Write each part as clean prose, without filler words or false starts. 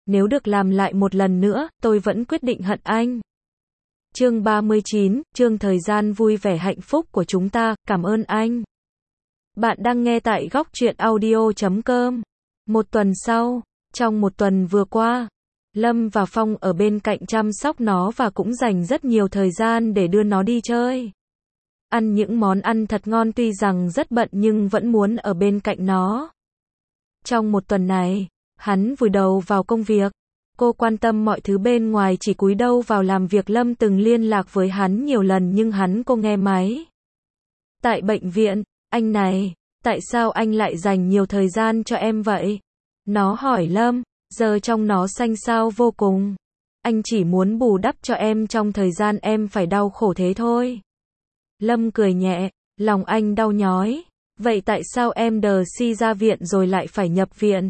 nếu được làm lại một lần nữa, tôi vẫn quyết định hận anh. Chương 39, chương thời gian vui vẻ hạnh phúc của chúng ta, cảm ơn anh. Bạn đang nghe tại góc truyện audio.com. Một tuần sau, trong một tuần vừa qua, Lâm và Phong ở bên cạnh chăm sóc nó và cũng dành rất nhiều thời gian để đưa nó đi chơi. Ăn những món ăn thật ngon, tuy rằng rất bận nhưng vẫn muốn ở bên cạnh nó. Trong một tuần này, hắn vùi đầu vào công việc. Cô quan tâm mọi thứ bên ngoài, chỉ cúi đầu vào làm việc. Lâm từng liên lạc với hắn nhiều lần nhưng hắn cô nghe máy. Tại bệnh viện, anh này, tại sao anh lại dành nhiều thời gian cho em vậy? Nó hỏi Lâm, giờ trong nó xanh xao vô cùng. Anh chỉ muốn bù đắp cho em trong thời gian em phải đau khổ thế thôi. Lâm cười nhẹ, lòng anh đau nhói. Vậy tại sao em đờ si ra viện rồi lại phải nhập viện?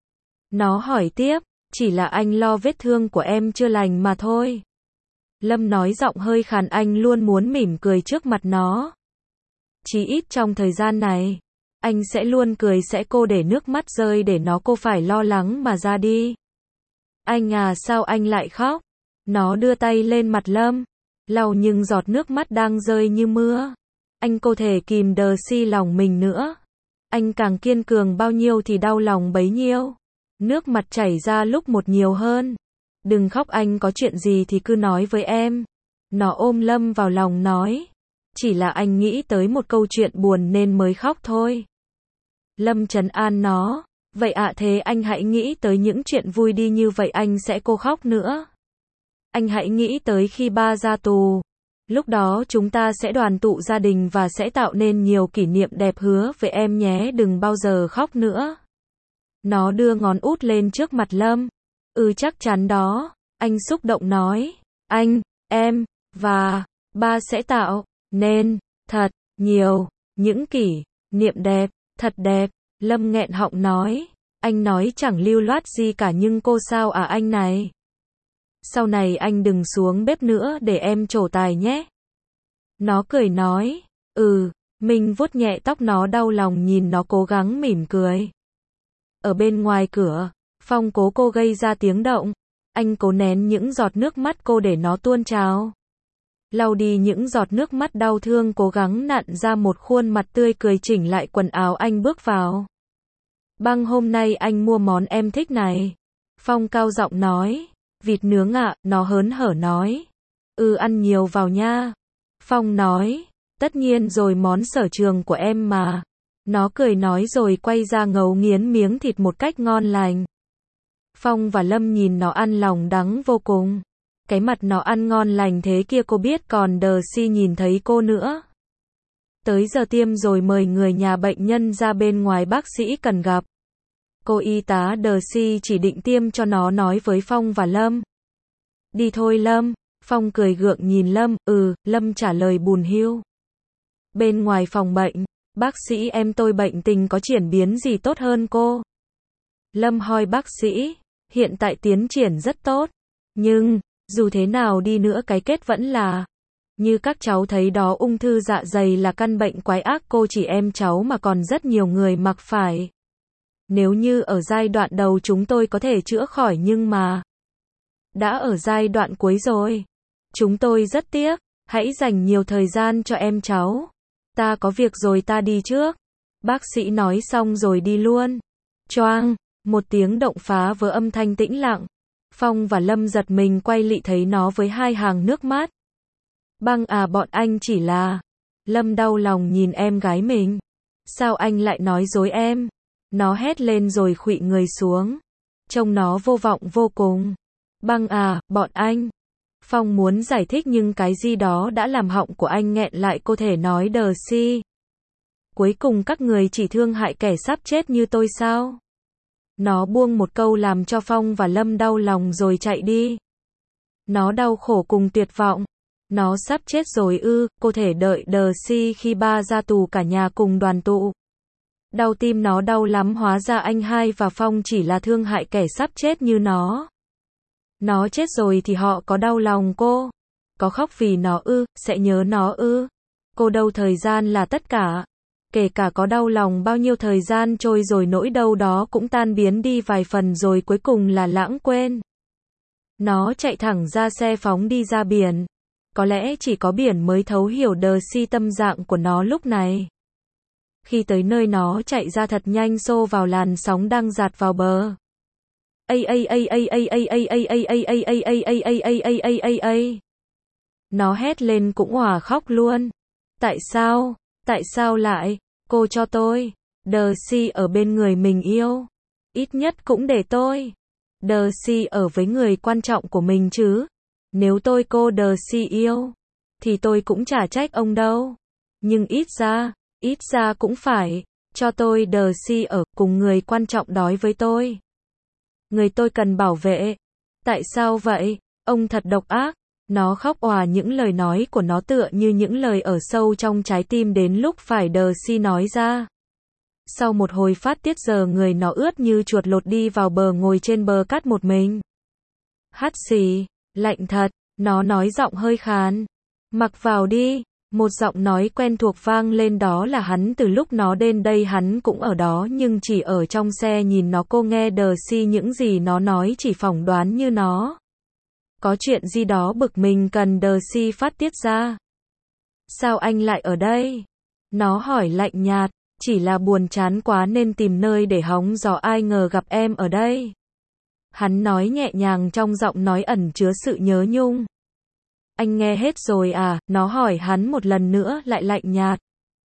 Nó hỏi tiếp, chỉ là anh lo vết thương của em chưa lành mà thôi. Lâm nói giọng hơi khàn, anh luôn muốn mỉm cười trước mặt nó. Chí ít trong thời gian này, anh sẽ luôn cười, sẽ cô để nước mắt rơi để nó cô phải lo lắng mà ra đi. Anh à, sao anh lại khóc? Nó đưa tay lên mặt Lâm, lau những giọt nước mắt đang rơi như mưa. Anh cô thể kìm đờ si lòng mình nữa. Anh càng kiên cường bao nhiêu thì đau lòng bấy nhiêu. Nước mặt chảy ra lúc một nhiều hơn. Đừng khóc, anh có chuyện gì thì cứ nói với em. Nó ôm Lâm vào lòng nói. Chỉ là anh nghĩ tới một câu chuyện buồn nên mới khóc thôi. Lâm trấn an nó. Vậy ạ, thế anh hãy nghĩ tới những chuyện vui đi, như vậy anh sẽ cô khóc nữa. Anh hãy nghĩ tới khi ba ra tù. Lúc đó chúng ta sẽ đoàn tụ gia đình và sẽ tạo nên nhiều kỷ niệm đẹp, hứa với em nhé, đừng bao giờ khóc nữa. Nó đưa ngón út lên trước mặt Lâm. Chắc chắn đó, anh xúc động nói. Anh, em, và ba sẽ tạo nên thật nhiều những kỷ niệm đẹp, thật đẹp. Lâm nghẹn họng nói. Anh nói chẳng lưu loát gì cả, nhưng cô sao à anh này? Sau này anh đừng xuống bếp nữa để em trổ tài nhé. Nó cười nói. Mình vuốt nhẹ tóc nó, đau lòng nhìn nó cố gắng mỉm cười. Ở bên ngoài cửa, Phong cố cô gây ra tiếng động. Anh cố nén những giọt nước mắt cô để nó tuôn trào. Lau đi những giọt nước mắt đau thương, cố gắng nặn ra một khuôn mặt tươi cười, chỉnh lại quần áo. Anh bước vào. Băng, hôm nay anh mua món em thích này. Phong cao giọng nói. Vịt nướng ạ, nó hớn hở nói. Ăn nhiều vào nha. Phong nói. Tất nhiên rồi, món sở trường của em mà. Nó cười nói rồi quay ra ngấu nghiến miếng thịt một cách ngon lành. Phong và Lâm nhìn nó ăn lòng đắng vô cùng. Cái mặt nó ăn ngon lành thế kia cô biết, còn đờ si nhìn thấy cô nữa. Tới giờ tiêm rồi, mời người nhà bệnh nhân ra bên ngoài, bác sĩ cần gặp. Cô y tá đờ si chỉ định tiêm cho nó nói với Phong và Lâm. Đi thôi Lâm. Phong cười gượng nhìn Lâm. Lâm trả lời buồn hiu. Bên ngoài phòng bệnh, bác sĩ, em tôi bệnh tình có chuyển biến gì tốt hơn cô? Lâm hỏi bác sĩ. Hiện tại tiến triển rất tốt. Nhưng, dù thế nào đi nữa cái kết vẫn là, như các cháu thấy đó, ung thư dạ dày là căn bệnh quái ác, cô chỉ em cháu mà còn rất nhiều người mắc phải. Nếu như ở giai đoạn đầu chúng tôi có thể chữa khỏi, nhưng mà đã ở giai đoạn cuối rồi. Chúng tôi rất tiếc. Hãy dành nhiều thời gian cho em cháu. Ta có việc rồi, ta đi trước. Bác sĩ nói xong rồi đi luôn. Choang, một tiếng động phá vỡ âm thanh tĩnh lặng. Phong và Lâm giật mình quay lị thấy nó với hai hàng nước mắt. Băng à, bọn anh chỉ là... Lâm đau lòng nhìn em gái mình. Sao anh lại nói dối em? Nó hét lên rồi khuỵu người xuống. Trông nó vô vọng vô cùng. Băng à, bọn anh. Phong muốn giải thích nhưng cái gì đó đã làm họng của anh nghẹn lại, cô thể nói đờ si. Cuối cùng các người chỉ thương hại kẻ sắp chết như tôi sao? Nó buông một câu làm cho Phong và Lâm đau lòng rồi chạy đi. Nó đau khổ cùng tuyệt vọng. Nó sắp chết rồi cô thể đợi đờ si khi ba ra tù cả nhà cùng đoàn tụ. Đau tim nó đau lắm, hóa ra anh hai và Phong chỉ là thương hại kẻ sắp chết như nó. Nó chết rồi thì họ có đau lòng cô? Có khóc vì nó sẽ nhớ nó cô đâu, thời gian là tất cả. Kể cả có đau lòng bao nhiêu thời gian trôi rồi nỗi đau đó cũng tan biến đi vài phần rồi cuối cùng là lãng quên. Nó chạy thẳng ra xe phóng đi ra biển. Có lẽ chỉ có biển mới thấu hiểu Darcy tâm trạng của nó lúc này. Khi tới nơi nó chạy ra thật nhanh xô vào làn sóng đang dạt vào bờ. Nó hét lên cũng òa khóc luôn. Tại sao? Tại sao lại? Cô cho tôi. Darcy ở bên người mình yêu. Ít nhất cũng để tôi. Darcy ở với người quan trọng của mình chứ. Nếu tôi cô Darcy yêu, thì tôi cũng chả trách ông đâu. Nhưng ít ra cũng phải, cho tôi Darcy ở cùng người quan trọng đói với tôi. Người tôi cần bảo vệ. Tại sao vậy? Ông thật độc ác. Nó khóc òa, những lời nói của nó tựa như những lời ở sâu trong trái tim đến lúc phải Darcy nói ra. Sau một hồi phát tiết giờ người nó ướt như chuột lột đi vào bờ ngồi trên bờ cát một mình. Hắt xì, lạnh thật, nó nói giọng hơi khàn. Mặc vào đi, một giọng nói quen thuộc vang lên, đó là hắn. Từ lúc nó đến đây hắn cũng ở đó nhưng chỉ ở trong xe nhìn nó. Cô nghe Darcy những gì nó nói chỉ phỏng đoán như nó có chuyện gì đó bực mình cần Darcy phát tiết ra. Sao anh lại ở đây? Nó hỏi lạnh nhạt. Chỉ là buồn chán quá nên tìm nơi để hóng gió, ai ngờ gặp em ở đây. Hắn nói nhẹ nhàng trong giọng nói ẩn chứa sự nhớ nhung. Anh nghe hết rồi à? Nó hỏi hắn một lần nữa lại lạnh nhạt.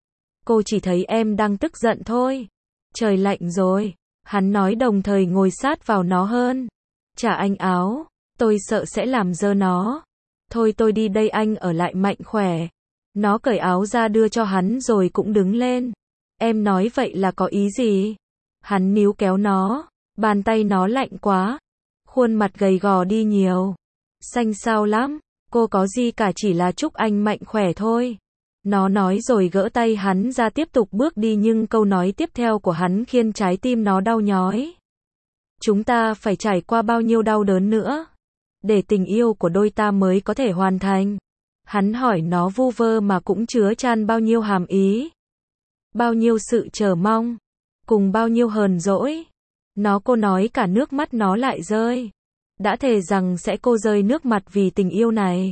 Cô chỉ thấy em đang tức giận thôi. Trời lạnh rồi. Hắn nói đồng thời ngồi sát vào nó hơn. Trả anh áo. Tôi sợ sẽ làm dơ nó. Thôi tôi đi đây, anh ở lại mạnh khỏe. Nó cởi áo ra đưa cho hắn rồi cũng đứng lên. Em nói vậy là có ý gì? Hắn níu kéo nó. Bàn tay nó lạnh quá. Khuôn mặt gầy gò đi nhiều. Xanh xao lắm. Cô có gì cả, chỉ là chúc anh mạnh khỏe thôi. Nó nói rồi gỡ tay hắn ra tiếp tục bước đi, nhưng câu nói tiếp theo của hắn khiến trái tim nó đau nhói. Chúng ta phải trải qua bao nhiêu đau đớn nữa để tình yêu của đôi ta mới có thể hoàn thành? Hắn hỏi nó vu vơ mà cũng chứa chan bao nhiêu hàm ý. Bao nhiêu sự chờ mong. Cùng bao nhiêu hờn dỗi. Cô nói cả nước mắt nó lại rơi. Đã thề rằng sẽ cô rơi nước mặt vì tình yêu này.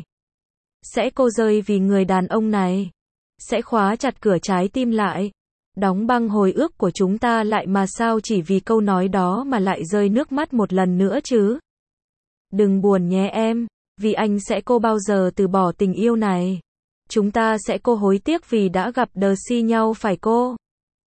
Sẽ cô rơi vì người đàn ông này. Sẽ khóa chặt cửa trái tim lại. Đóng băng hồi ước của chúng ta lại, mà sao chỉ vì câu nói đó mà lại rơi nước mắt một lần nữa chứ? Đừng buồn nhé em. Vì anh sẽ cô bao giờ từ bỏ tình yêu này. Chúng ta sẽ cô hối tiếc vì đã gặp Darcy nhau, phải cô?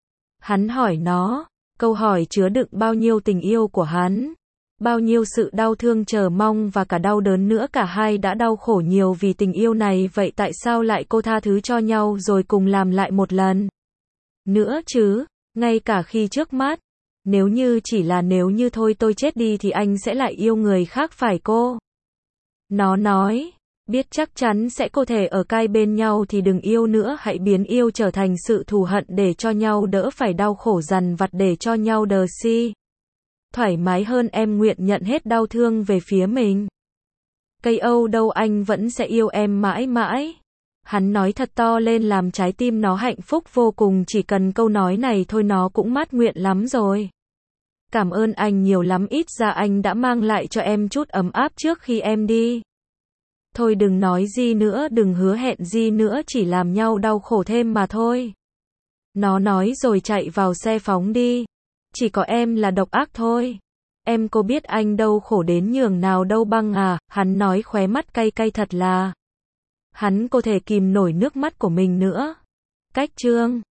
Hắn hỏi nó. Câu hỏi chứa đựng bao nhiêu tình yêu của hắn. Bao nhiêu sự đau thương chờ mong và cả đau đớn nữa. Cả hai đã đau khổ nhiều vì tình yêu này. Vậy tại sao lại cô tha thứ cho nhau rồi cùng làm lại một lần nữa chứ? Ngay cả khi trước mắt. Nếu như chỉ là nếu như thôi tôi chết đi thì anh sẽ lại yêu người khác, phải cô? Nó nói. Biết chắc chắn sẽ có thể ở cai bên nhau thì đừng yêu nữa, hãy biến yêu trở thành sự thù hận để cho nhau đỡ phải đau khổ dằn vặt, để cho nhau Darcy thoải mái hơn. Em nguyện nhận hết đau thương về phía mình. Cây Âu đâu, anh vẫn sẽ yêu em mãi mãi. Hắn nói thật to lên làm trái tim nó hạnh phúc vô cùng, chỉ cần câu nói này thôi nó cũng mát nguyện lắm rồi. Cảm ơn anh nhiều lắm, ít ra anh đã mang lại cho em chút ấm áp trước khi em đi. Thôi đừng nói gì nữa, đừng hứa hẹn gì nữa, chỉ làm nhau đau khổ thêm mà thôi. Nó nói rồi chạy vào xe phóng đi. Chỉ có em là độc ác thôi. Em có biết anh đau khổ đến nhường nào đâu băng à? Hắn nói khóe mắt cay cay, thật là hắn có thể kìm nổi nước mắt của mình nữa. Cách chương